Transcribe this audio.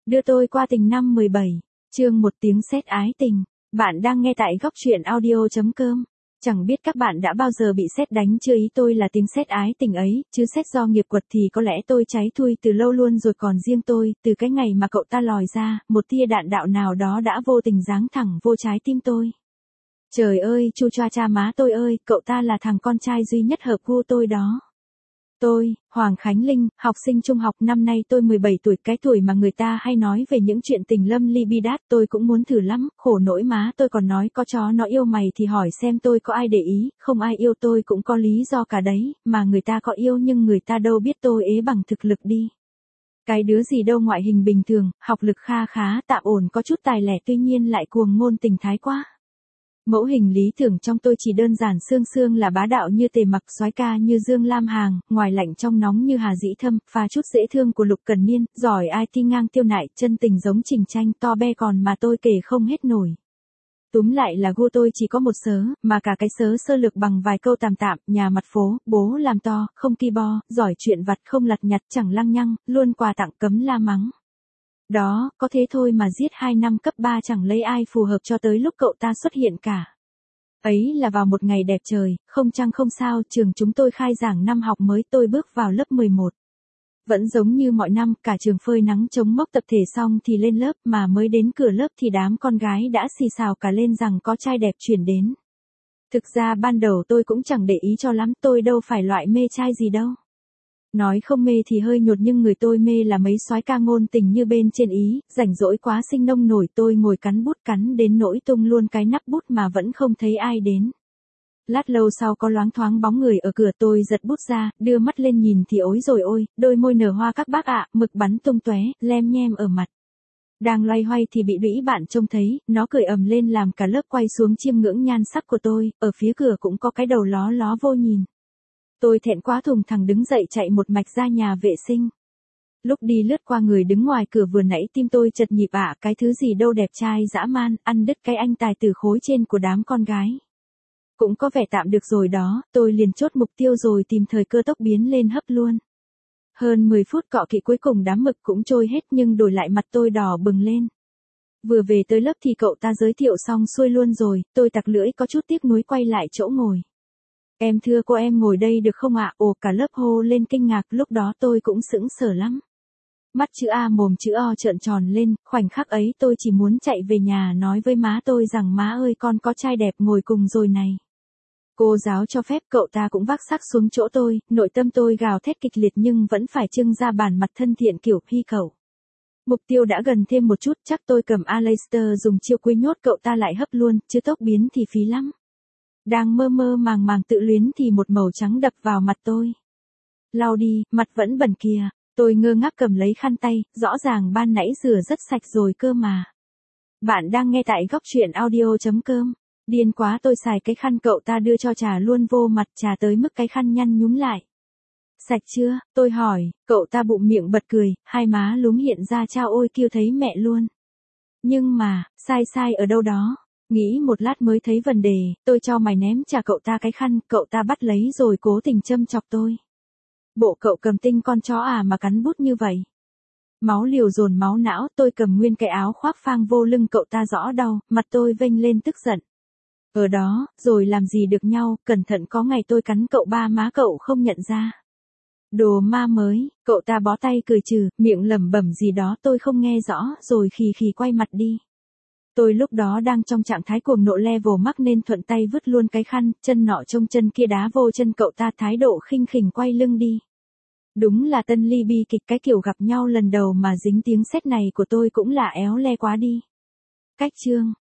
Đưa tôi qua tình năm 17, chương một tiếng sét ái tình. Bạn đang nghe tại góc truyện audio.com. Chẳng biết các bạn đã bao giờ bị sét đánh chưa, ý tôi là tiếng sét ái tình ấy, chứ sét do nghiệp quật thì có lẽ tôi cháy thui từ lâu luôn rồi. Còn riêng tôi, từ cái ngày mà cậu ta lòi ra, một tia đạn đạo nào đó đã vô tình giáng thẳng vô trái tim tôi. Trời ơi, chu choa cha má tôi ơi, cậu ta là thằng con trai duy nhất hợp gu tôi đó. Tôi, Hoàng Khánh Linh, học sinh trung học, năm nay tôi 17 tuổi, cái tuổi mà người ta hay nói về những chuyện tình lâm ly bi đát. Tôi cũng muốn thử lắm, khổ nỗi má tôi còn nói có chó nó yêu mày thì hỏi xem tôi có ai để ý, không ai yêu tôi cũng có lý do cả đấy, mà người ta có yêu nhưng người ta đâu biết tôi ế bằng thực lực đi. Cái đứa gì đâu ngoại hình bình thường, học lực kha khá, tạm ổn, có chút tài lẻ, tuy nhiên lại cuồng ngôn tình thái quá. Mẫu hình lý tưởng trong tôi chỉ đơn giản xương xương là bá đạo như Tề Mặc, soái ca như Dương Lam Hằng, ngoài lạnh trong nóng như Hà Dĩ Thâm, pha chút dễ thương của Lục Cần Niên, giỏi IT ngang Tiêu Nại, chân tình giống Trình Tranh, to be còn mà tôi kể không hết nổi. Túm lại là gu tôi chỉ có một sớ, mà cả cái sớ sơ lược bằng vài câu tạm tạm, nhà mặt phố, bố làm to, không ki bo, giỏi chuyện vặt, không lặt nhặt, chẳng lăng nhăng, luôn quà tặng, cấm la mắng. Đó, có thế thôi mà giết 2 năm cấp 3 chẳng lấy ai phù hợp cho tới lúc cậu ta xuất hiện cả. Ấy là vào một ngày đẹp trời, không trăng không sao, trường chúng tôi khai giảng năm học mới, tôi bước vào lớp 11. Vẫn giống như mọi năm, cả trường phơi nắng chống mốc tập thể xong thì lên lớp, mà mới đến cửa lớp thì đám con gái đã xì xào cả lên rằng có trai đẹp chuyển đến. Thực ra ban đầu tôi cũng chẳng để ý cho lắm, tôi đâu phải loại mê trai gì đâu. Nói không mê thì hơi nhột, nhưng người tôi mê là mấy soái ca ngôn tình như bên trên ý, rảnh rỗi quá sinh nông nổi, tôi ngồi cắn bút cắn đến nỗi tung luôn cái nắp bút mà vẫn không thấy ai đến. Lát lâu sau có loáng thoáng bóng người ở cửa, tôi giật bút ra, đưa mắt lên nhìn thì ối rồi ôi, đôi môi nở hoa các bác ạ, mực bắn tung tóe, lem nhem ở mặt. Đang loay hoay thì bị lũy bạn trông thấy, nó cười ầm lên làm cả lớp quay xuống chiêm ngưỡng nhan sắc của tôi, ở phía cửa cũng có cái đầu ló ló vô nhìn. Tôi thẹn quá thùng thẳng đứng dậy chạy một mạch ra nhà vệ sinh. Lúc đi lướt qua người đứng ngoài cửa vừa nãy tim tôi chật nhịp ạ, cái thứ gì đâu đẹp trai dã man, ăn đứt cái anh tài tử khối trên của đám con gái. Cũng có vẻ tạm được rồi đó, tôi liền chốt mục tiêu rồi tìm thời cơ tốc biến lên hấp luôn. Hơn 10 phút cọ kỵ cuối cùng đám mực cũng trôi hết, nhưng đổi lại mặt tôi đỏ bừng lên. Vừa về tới lớp thì cậu ta giới thiệu xong xuôi luôn rồi, tôi tặc lưỡi có chút tiếc nuối quay lại chỗ ngồi. Em thưa cô, em ngồi đây được không ạ? Ồ, cả lớp hô lên kinh ngạc, lúc đó tôi cũng sững sờ lắm. Mắt chữ A mồm chữ O trợn tròn lên, khoảnh khắc ấy tôi chỉ muốn chạy về nhà nói với má tôi rằng má ơi, con có trai đẹp ngồi cùng rồi này. Cô giáo cho phép, cậu ta cũng vác xác xuống chỗ tôi, nội tâm tôi gào thét kịch liệt nhưng vẫn phải trưng ra bản mặt thân thiện kiểu Hi cậu. Mục tiêu đã gần thêm một chút, chắc tôi cầm Aleister dùng chiêu quy nhốt cậu ta lại hấp luôn, chứ tốc biến thì phí lắm. Đang mơ mơ màng màng tự luyến thì một màu trắng đập vào mặt tôi. Lau đi, mặt vẫn bẩn kìa. Tôi ngơ ngác cầm lấy khăn tay, rõ ràng ban nãy rửa rất sạch rồi cơ mà. Bạn đang nghe tại góc truyện audio.com. Điên quá, tôi xài cái khăn cậu ta đưa cho trà luôn vô mặt, trà tới mức cái khăn nhăn nhúm lại. Sạch chưa? Tôi hỏi, cậu ta bụng miệng bật cười, hai má lúm hiện ra chao ôi kêu thấy mẹ luôn. Nhưng mà, sai ở đâu đó. Nghĩ một lát mới thấy vấn đề, tôi cho mày ném trả cậu ta cái khăn, cậu ta bắt lấy rồi cố tình châm chọc tôi. Bộ cậu cầm tinh con chó à mà cắn bút như vậy. Máu liều dồn máu não, tôi cầm nguyên cái áo khoác phang vô lưng cậu ta rõ đau, mặt tôi vênh lên tức giận. Ở đó, rồi làm gì được nhau, cẩn thận có ngày tôi cắn cậu ba má cậu không nhận ra. Đồ ma mới, cậu ta bó tay cười trừ, miệng lẩm bẩm gì đó tôi không nghe rõ, rồi khì khì quay mặt đi. Tôi lúc đó đang trong trạng thái cuồng nộ level max nên thuận tay vứt luôn cái khăn, chân nọ trông chân kia đá vô chân cậu ta, thái độ khinh khỉnh quay lưng đi. Đúng là tân ly bi kịch, cái kiểu gặp nhau lần đầu mà dính tiếng sét này của tôi cũng là éo le quá đi. Cách chương